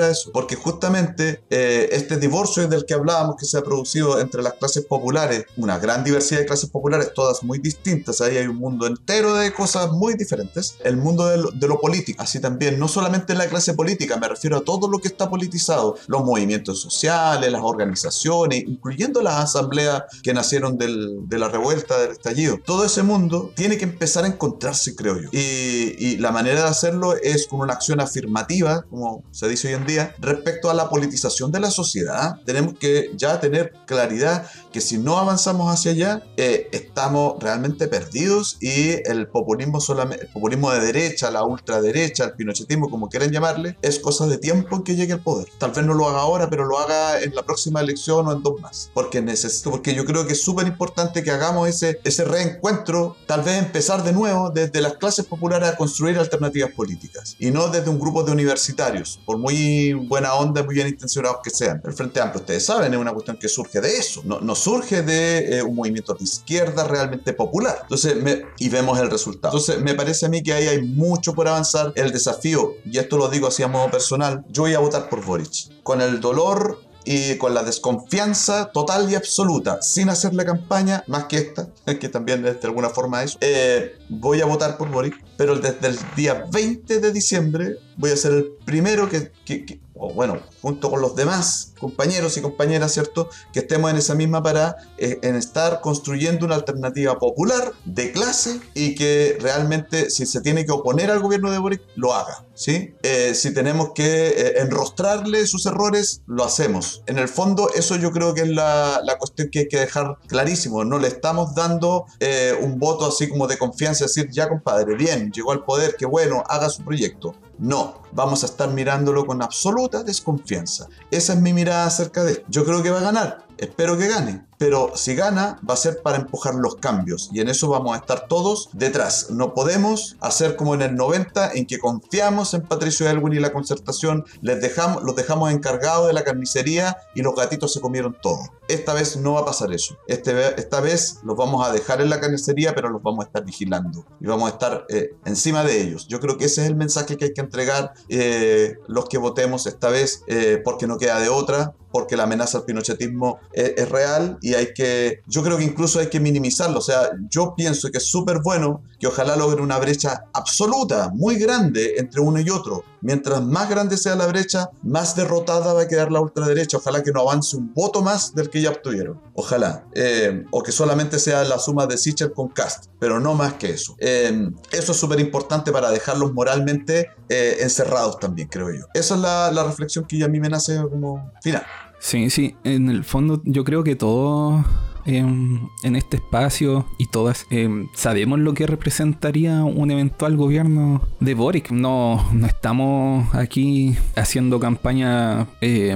porque justamente eh, este divorcio del que hablábamos que se ha producido entre las clases populares, una gran diversidad de clases populares, todas muy distintas, ahí hay un mundo entero de cosas muy diferentes, el mundo de lo, de lo político, así también, no solamente la clase política, me refiero a todo lo que está politizado, los movimientos sociales, las organizaciones, incluyendo las asambleas que nacieron del, de la revuelta, del estallido. Todo ese mundo tiene que empezar a encontrarse, creo yo. Y, y la manera de hacerlo es con una acción afirmativa, como se dice hoy en día, respecto a la politización de la sociedad. Tenemos que ya tener claridad que si no avanzamos hacia allá, eh, estamos realmente perdidos y el populismo, solamente, el populismo de derecha, la ultraderecha, el pinochetismo, como quieran llamarle, es cosa de tiempo en que llegue al poder. Tal vez no lo haga ahora, pero lo haga en la próxima elección o en dos más. Porque necesito, porque yo creo que es súper importante que hagamos ese, ese reencuentro, tal vez empezar de nuevo desde las clases populares a construir alternativas políticas y no desde un grupo de universitarios, por muy buena onda, muy bien intencionados que sean. El Frente Amplio, ustedes saben, es una cuestión que surge de eso, no, no surge de eh, un movimiento de izquierda realmente popular. Entonces, me, y vemos el resultado. Entonces, me parece a mí que ahí hay mucho por avanzar. El desafío, y esto lo digo así a modo personal, yo voy a votar por Boric. Con el dolor y con la desconfianza total y absoluta, sin hacerle campaña, más que esta, que también es de alguna forma eso, eh, voy a votar por Boric, pero desde el día veinte de diciembre voy a ser el primero que, que, que o bueno, junto con los demás compañeros y compañeras, ¿cierto?, que estemos en esa misma parada, eh, en estar construyendo una alternativa popular, de clase, y que realmente, si se tiene que oponer al gobierno de Boric, lo haga, ¿sí? Eh, si tenemos que eh, enrostrarle sus errores, lo hacemos. En el fondo, eso yo creo que es la, la cuestión que hay que dejar clarísimo. No le estamos dando eh, un voto así como de confianza, decir, ya compadre, bien, llegó al poder, qué bueno, haga su proyecto. No, vamos a estar mirándolo con absoluta desconfianza. Esa es mi mirada acerca de esto. Yo creo que va a ganar, espero que gane, pero si gana va a ser para empujar los cambios y en eso vamos a estar todos detrás. No podemos hacer como en el noventa, en que confiamos en Patricio Aylwin y la Concertación, les dejamos, los dejamos encargados de la carnicería y los gatitos se comieron todo. Esta vez no va a pasar eso. Este, esta vez los vamos a dejar en la carnicería, pero los vamos a estar vigilando y vamos a estar eh, encima de ellos. Yo creo que ese es el mensaje que hay que entregar eh, los que votemos esta vez, eh, porque no queda de otra, porque la amenaza al pinochetismo es, es real y hay que, yo creo que incluso hay que minimizarlo. O sea, yo pienso que es súper bueno que ojalá logre una brecha absoluta, muy grande entre uno y otro. Mientras más grande sea la brecha, más derrotada va a quedar la ultraderecha. Ojalá que no avance un voto más del que ya obtuvieron. Ojalá. Eh, o que solamente sea la suma de Sichel con Kast, pero no más que eso. Eh, eso es súper importante para dejarlos moralmente eh, encerrados también, creo yo. Esa es la, la reflexión que a mí me nace como final.
Sí, sí, en el fondo yo creo que todos eh, en este espacio y todas eh, sabemos lo que representaría un eventual gobierno de Boric. No, no estamos aquí haciendo campaña eh,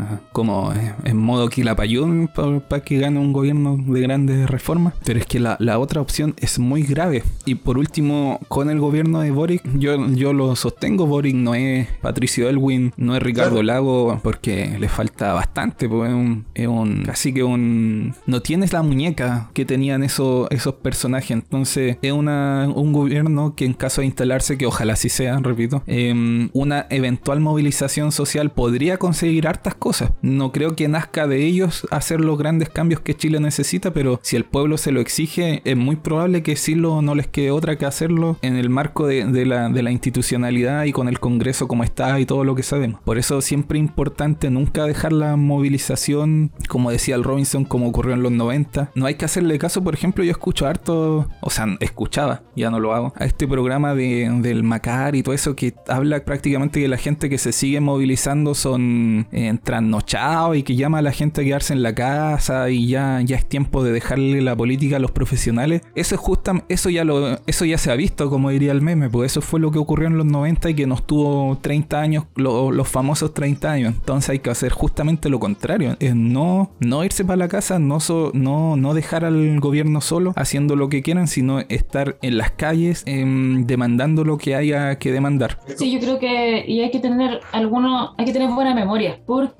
como en modo quilapayún para pa que gane un gobierno de grandes reformas, pero es que la, la otra opción es muy grave. Y por último, con el gobierno de Boric, yo, yo lo sostengo, Boric no es Patricio Aylwin, no es Ricardo claro. Lago, porque le falta bastante, pues es un, es un casi que un no tienes la muñeca que tenían esos, esos personajes. Entonces es una, un gobierno que en caso de instalarse, que ojalá sí sea, repito, eh, una eventual movilización social podría conseguir hartas cosas. No creo que nazca de ellos hacer los grandes cambios que Chile necesita, pero si el pueblo se lo exige, es muy probable que sí lo, no les quede otra que hacerlo en el marco de, de, la, de la institucionalidad y con el Congreso como está y todo lo que sabemos. Por eso siempre es importante nunca dejar la movilización, como decía el Robinson, como ocurrió en los noventa. No hay que hacerle caso, por ejemplo, yo escucho harto, o sea, escuchaba, ya no lo hago, a este programa de, del Macar y todo eso que habla prácticamente que la gente que se sigue movilizando son eh, trasnochados y que llama a la gente a quedarse en la casa y ya, ya es tiempo de dejarle la política a los profesionales. Eso es justa, eso ya lo, eso ya se ha visto, como diría el meme, pues eso fue lo que ocurrió en los noventa y que nos tuvo treinta años, lo, los famosos treinta años. Entonces hay que hacer justamente lo contrario, es no, no irse para la casa, no, so, no, no dejar al gobierno solo haciendo lo que quieran, sino estar en las calles eh, demandando lo que haya que demandar.
Sí, yo creo que y hay que tener alguno, hay que tener buena memoria, porque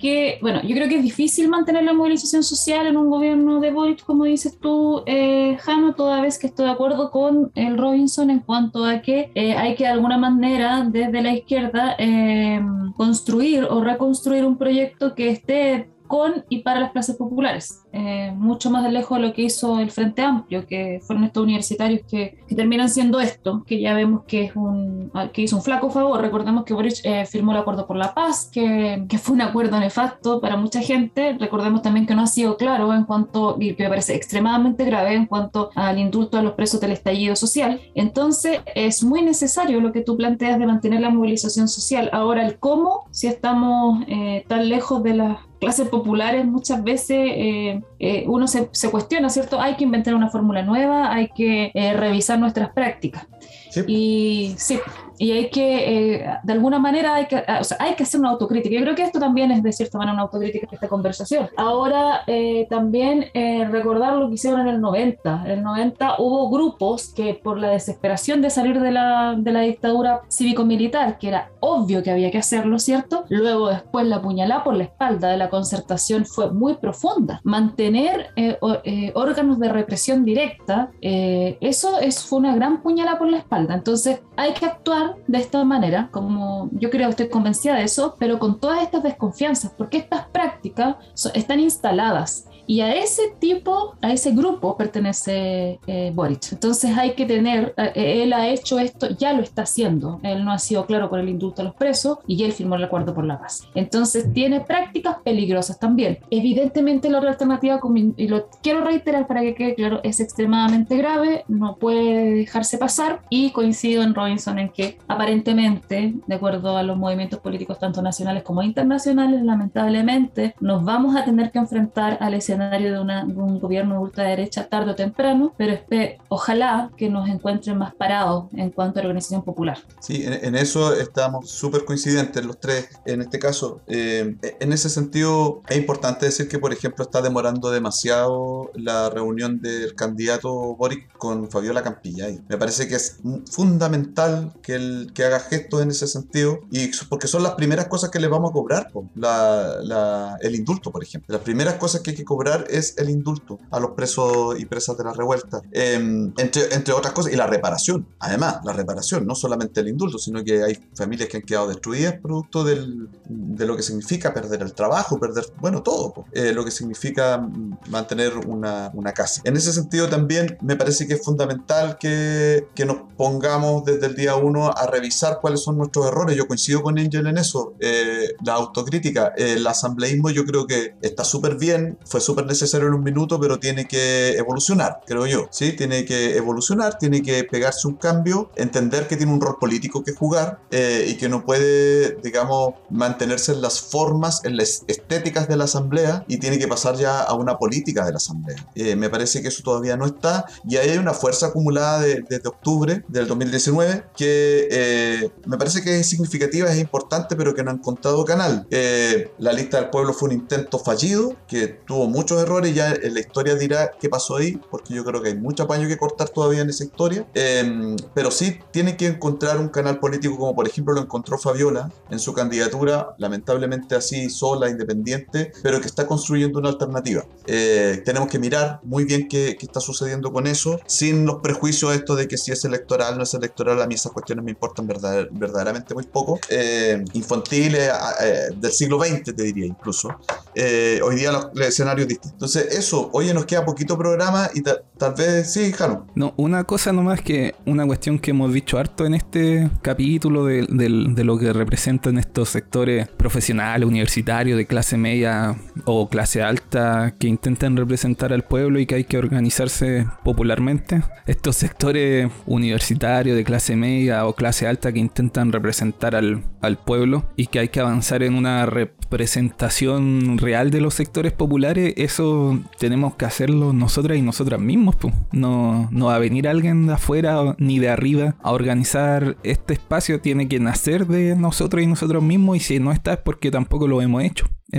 que, bueno, yo creo que es difícil mantener la movilización social en un gobierno de Boric, como dices tú, eh, Jano, toda vez que estoy de acuerdo con el Robinson en cuanto a que eh, hay que de alguna manera desde la izquierda eh, construir o reconstruir un proyecto que esté con y para las clases populares, eh, mucho más de lejos de lo que hizo el Frente Amplio, que fueron estos universitarios que, que terminan siendo esto, que ya vemos que, es un, que hizo un flaco favor. Recordemos que Boric eh, firmó el Acuerdo por la Paz, que, que fue un acuerdo nefasto para mucha gente. Recordemos también que no ha sido claro en cuanto, y que me parece extremadamente grave en cuanto al indulto a los presos del estallido social. Entonces es muy necesario lo que tú planteas de mantener la movilización social. Ahora, el cómo, si estamos eh, tan lejos de las clases populares, muchas veces eh, eh, uno se, se cuestiona, ¿cierto? Hay que inventar una fórmula nueva, hay que eh, revisar nuestras prácticas. Sí. Y sí, y hay que, eh, de alguna manera, hay que, o sea, hay que hacer una autocrítica. Yo creo que esto también es de cierta manera una autocrítica de esta conversación. Ahora, eh, también eh, recordar lo que hicieron en el noventa. En el noventa hubo grupos que por la desesperación de salir de la, de la dictadura cívico-militar, que era obvio que había que hacerlo, ¿cierto? Luego después la puñalada por la espalda de la concertación fue muy profunda. Mantener eh, o, eh, órganos de represión directa, eh, eso es, fue una gran puñalada por la espalda. Entonces hay que actuar de esta manera, como yo creo, estoy convencida de eso, pero con todas estas desconfianzas, porque estas prácticas so, están instaladas. Y a ese tipo, a ese grupo pertenece eh, Boric. Entonces hay que tener, eh, él ha hecho esto, ya lo está haciendo. Él no ha sido claro con el indulto a los presos y él firmó el Acuerdo por la Paz. Entonces tiene prácticas peligrosas también. Evidentemente la otra alternativa, y lo quiero reiterar para que quede claro, es extremadamente grave, no puede dejarse pasar, y coincido en Robinson en que aparentemente, de acuerdo a los movimientos políticos tanto nacionales como internacionales, lamentablemente nos vamos a tener que enfrentar al escenario de, una, de un gobierno de ultraderecha tarde o temprano, pero espe, ojalá que nos encuentren más parados en cuanto a la organización popular.
Sí, en, en eso estamos súper coincidentes los tres. En este caso, eh, en ese sentido, es importante decir que, por ejemplo, está demorando demasiado la reunión del candidato Boric con Fabiola Campillay. Me parece que es fundamental que, el, que haga gestos en ese sentido, y porque son las primeras cosas que le vamos a cobrar, la, la, el indulto, por ejemplo. Las primeras cosas que hay que cobrar es el indulto a los presos y presas de la revuelta, eh, entre, entre otras cosas, y la reparación. Además, la reparación, no solamente el indulto, sino que hay familias que han quedado destruidas producto del, de lo que significa perder el trabajo, perder, bueno, todo, eh, lo que significa mantener una, una casa. En ese sentido también me parece que es fundamental que, que nos pongamos desde el día uno a revisar cuáles son nuestros errores. Yo coincido con Angel en eso, eh, la autocrítica, eh, el asambleísmo yo creo que está súper bien, fue súper necesario en un minuto, pero tiene que evolucionar, creo yo, ¿sí? Tiene que evolucionar, tiene que pegarse un cambio, entender que tiene un rol político que jugar, eh, y que no puede, digamos, mantenerse en las formas, en las estéticas de la asamblea, y tiene que pasar ya a una política de la asamblea. Eh, me parece que eso todavía no está, y ahí hay una fuerza acumulada de, desde octubre del dos mil diecinueve que eh, me parece que es significativa, es importante, pero que no ha encontrado canal. Eh, la lista del pueblo fue un intento fallido, que tuvo muchos errores, ya en la historia dirá qué pasó ahí, porque yo creo que hay mucho paño que cortar todavía en esa historia, eh, pero sí tiene que encontrar un canal político, como por ejemplo lo encontró Fabiola en su candidatura, lamentablemente así sola, independiente, pero que está construyendo una alternativa. Eh, tenemos que mirar muy bien qué, qué está sucediendo con eso, sin los prejuicios estos de que si es electoral, no es electoral. A mí esas cuestiones me importan verdad, verdaderamente muy poco, eh, infantiles, eh, del siglo veinte te diría incluso. Eh, hoy día los, los escenarios distintos. Entonces eso, oye, nos queda poquito programa y ta, tal vez, sí, Jano.
No, una cosa nomás, que una cuestión que hemos dicho harto en este capítulo de, de, de lo que representan estos sectores profesionales, universitarios, de clase media o clase alta, que intentan representar al pueblo y que hay que organizarse popularmente. Estos sectores universitarios de clase media o clase alta que intentan representar al, al pueblo, y que hay que avanzar en una representación real de los sectores populares. Eso tenemos que hacerlo nosotras y nosotras mismos, pues. No, no va a venir alguien de afuera ni de arriba a organizar este espacio. Tiene que nacer de nosotros y nosotros mismos, y si no está es porque tampoco lo hemos hecho. Eso.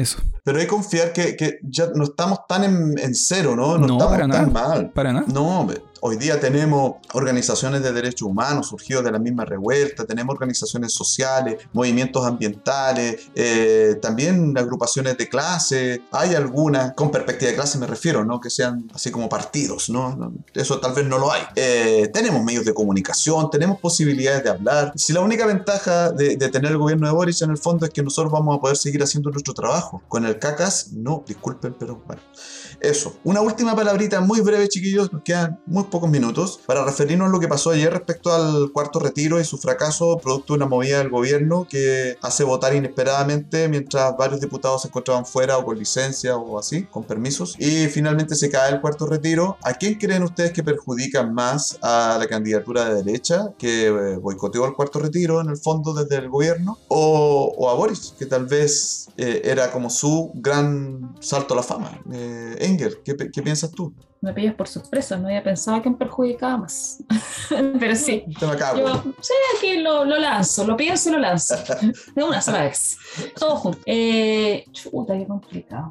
pero hay que confiar que, que ya no estamos tan en, en cero, ¿no? No,
No,
estamos
para
tan
nada,
mal.
para nada.
No, hoy día tenemos organizaciones de derechos humanos surgidos de la misma revuelta, tenemos organizaciones sociales, movimientos ambientales, eh, también agrupaciones de clase, hay algunas, con perspectiva de clase me refiero, ¿no? Que sean así como partidos, ¿no? Eso tal vez no lo hay. Eh, tenemos medios de comunicación, tenemos posibilidades de hablar. Si la única ventaja de, de tener el gobierno de Boric en el fondo es que nosotros vamos a poder seguir haciendo nuestro trabajo. Con el cacas, no, disculpen, pero bueno. Eso. Una última palabrita muy breve, chiquillos, nos quedan muy pocos minutos, para referirnos a lo que pasó ayer respecto al cuarto retiro y su fracaso producto de una movida del gobierno que hace votar inesperadamente mientras varios diputados se encontraban fuera o con licencia o así, con permisos, y finalmente se cae el cuarto retiro. ¿A quién creen ustedes que perjudica más a la candidatura de derecha que eh, boicoteó el cuarto retiro en el fondo desde el gobierno, o, o a Boric, que tal vez eh, era como su gran salto a la fama? Eh, Engel, ¿qué, ¿qué piensas tú?
Me pillas por sorpresa, no había pensado que me perjudicaba más. Pero sí,
Te me cago.
yo sí, aquí lo, lo lanzo, lo pienso y lo lanzo. De una sola vez. Todo junto. Eh, chuta, qué complicado.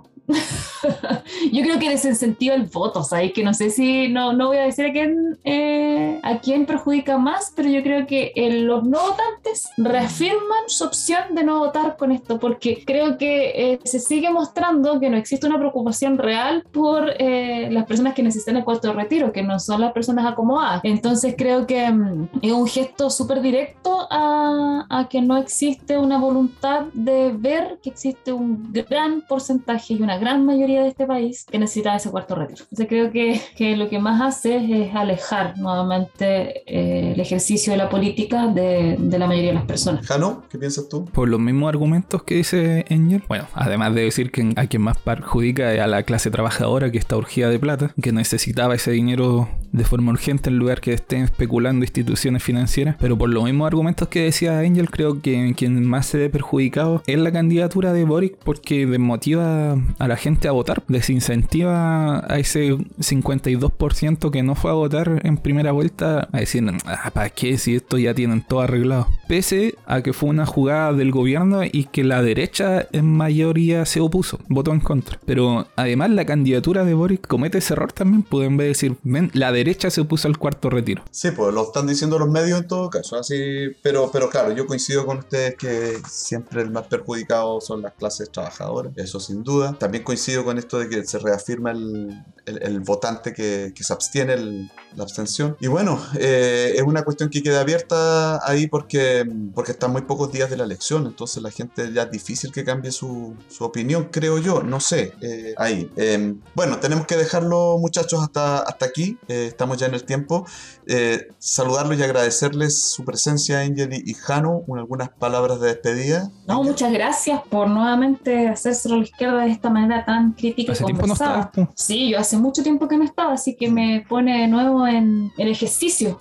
Yo creo que desincentiva el voto, ¿sabes? Que no sé si, no, no voy a decir a quién, eh, a quién perjudica más, pero yo creo que eh, los no votantes reafirman su opción de no votar con esto, porque creo que eh, se sigue mostrando que no existe una preocupación real por eh, las personas que necesitan el cuarto de retiro, que no son las personas acomodadas. Entonces creo que mm, es un gesto súper directo a, a que no existe una voluntad de ver que existe un gran porcentaje y una gran mayoría de este país que necesita ese cuarto retiro. Entonces creo que, que lo que más hace es alejar nuevamente eh, el ejercicio de la política de, de la mayoría de las personas.
Jano, ¿qué piensas tú?
Por los mismos argumentos que dice Engel. Bueno, además de decir que a quien más perjudica es a la clase trabajadora que está urgida de plata, que necesitaba ese dinero de forma urgente en lugar que estén especulando instituciones financieras. Pero por los mismos argumentos que decía Engel, creo que quien más se ve perjudicado es la candidatura de Boric, porque desmotiva a la gente a votar, desincentiva a ese cincuenta y dos por ciento que no fue a votar en primera vuelta a decir, ah, ¿para qué si esto ya tienen todo arreglado? Pese a que fue una jugada del gobierno y que la derecha en mayoría se opuso, votó en contra. Pero además la candidatura de Boric comete ese error también, pueden ver decir, ven, la derecha se opuso al cuarto retiro.
Sí, pues lo están diciendo los medios en todo caso, así, pero, pero claro, yo coincido con ustedes que siempre el más perjudicado son las clases trabajadoras, eso sin duda. También coincido con esto de que se reafirma el, el, el votante que, que se abstiene, el, la abstención. Y bueno, eh, es una cuestión que queda abierta ahí porque, porque están muy pocos días de la elección, entonces la gente ya es difícil que cambie su, su opinión, creo yo, no sé, eh, ahí. Eh, bueno, tenemos que dejarlo, muchachos, hasta, hasta aquí, eh, estamos ya en el tiempo. Eh, saludarlos y agradecerles su presencia, Engel y, y Jano, con algunas palabras de despedida.
No,
Engel.
muchas gracias por nuevamente hacerse a la izquierda de esta manera tan crítica
Hace
y
tiempo no
conversada.
estabas,
Sí, yo hace mucho tiempo que no estaba, así que me pone de nuevo en, en ejercicio.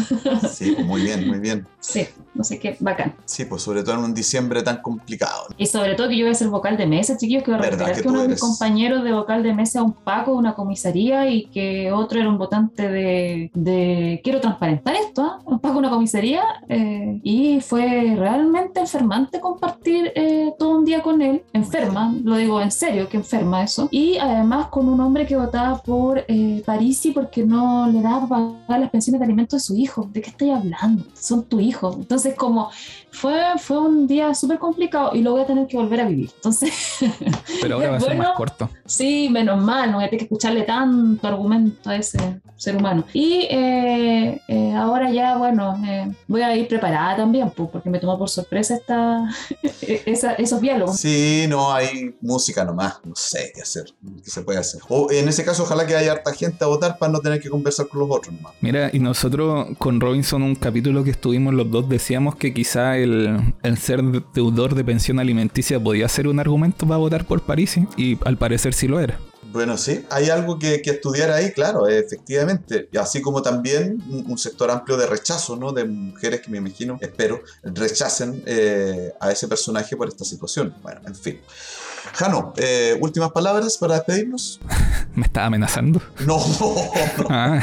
Sí, pues muy bien, muy bien.
Sí, no sé qué, bacán.
Sí, pues sobre todo en un diciembre tan complicado.
Y sobre todo que yo voy a ser vocal de mesa, chiquillos, que voy a
¿Verdad
recuperar
que
que
tú
uno de mis
eres?
compañeros de vocal de mesa es un Paco de una comisaría y que otro era un votante de... de quiero transparentar esto, ¿eh? Un Paco de una comisaría eh, y fue realmente enfermante compartir eh, todo un día con él, enferma, lo digo en serio, que enferma eso, y además con un hombre que votaba por eh, Parisi porque no le daba para pagar las pensiones de alimentos de su hijo. ¿De qué estoy hablando? Son tu hijo. Entonces como fue, fue un día súper complicado y lo voy a tener que volver a vivir. Entonces,
Pero ahora va a ser
bueno,
más corto.
Sí, menos mal, no voy a tener que escucharle tanto argumento a ese ser humano. Y eh, eh, ahora ya, bueno, eh, voy a ir preparada también, pues, porque me tomó por sorpresa esta, esa, esos diálogos.
Sí, no, hay música nomás, no sé qué hacer, qué se puede hacer. O en ese caso, ojalá que haya harta gente a votar para no tener que conversar con los otros nomás.
Mira, y nosotros con Robinson, un capítulo que estuvimos los dos, decíamos que quizá el, el ser deudor de pensión alimenticia podía ser un argumento para votar por Parisi, y al parecer sí lo era.
Bueno, sí, hay algo que, que estudiar ahí, claro, efectivamente. Y así como también un, un sector amplio de rechazo, ¿no? De mujeres que me imagino, espero, rechacen eh, a ese personaje por esta situación. Bueno, en fin. Jano, eh, últimas palabras para despedirnos.
¿Me estaba amenazando?
No, no.
Ah.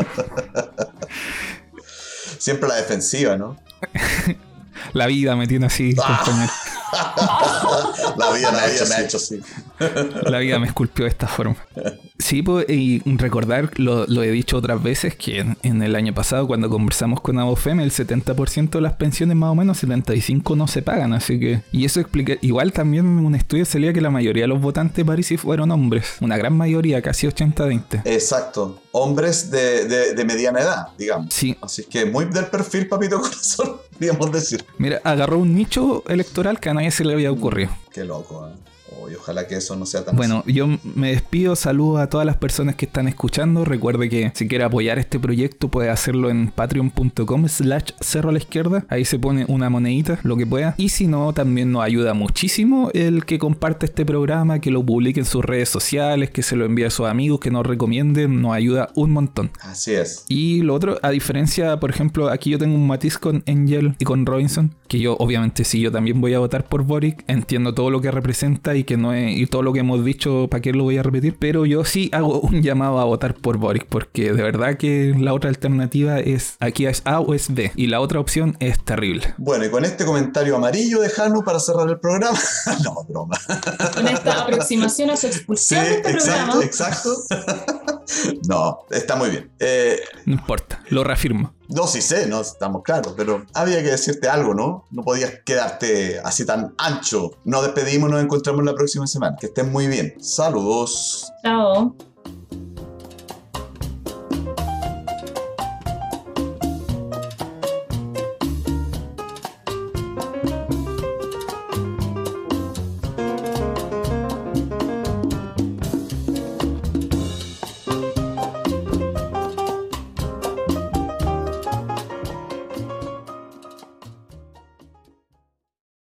Siempre la defensiva, ¿no?
La vida me tiene así, compañero.
La vida me ha hecho, me ha hecho así.
La vida me esculpió de esta forma. Sí, pues, y recordar, lo, lo he dicho otras veces, que en, en el año pasado cuando conversamos con Abofem, el setenta por ciento de las pensiones más o menos, setenta y cinco por ciento no se pagan, así que... Y eso explica... Igual también en un estudio salía que la mayoría de los votantes de París fueron hombres. Una gran mayoría, casi ochenta a veinte.
Exacto. Hombres de, de, de mediana edad, digamos.
Sí.
Así que muy del perfil Papito Corazón, podríamos decir.
Mira, agarró un nicho electoral que a nadie se le había ocurrido.
Qué loco, ¿eh? Y ojalá que eso no sea tan
bueno, así. Yo me despido, saludo a todas las personas que están escuchando. Recuerde que si quiere apoyar este proyecto puede hacerlo en patreon.com slash cerro a la izquierda. Ahí se pone una monedita, lo que pueda. Y si no, también nos ayuda muchísimo el que comparte este programa, que lo publique en sus redes sociales, que se lo envíe a sus amigos, que nos recomienden. Nos ayuda un montón.
Así es.
Y lo otro, a diferencia, por ejemplo, aquí yo tengo un matiz con Angel y con Robinson, que yo obviamente sí, yo también voy a votar por Boric. Entiendo todo lo que representa y que no es, y todo lo que hemos dicho, ¿para qué lo voy a repetir? Pero yo sí hago un llamado a votar por Boric, porque de verdad que la otra alternativa es, aquí es A o es B, y la otra opción es terrible.
Bueno, y con este comentario amarillo de Janu para cerrar el programa, no, broma.
Con esta aproximación a su expulsión
sí,
de este
exacto,
programa.
exacto. No, está muy bien. Eh,
no importa, lo reafirmo.
No, sí sé, no estamos claros, pero había que decirte algo, ¿no? No podías quedarte así tan ancho. Nos despedimos, nos encontramos la próxima semana. Que estén muy bien. Saludos.
Chao.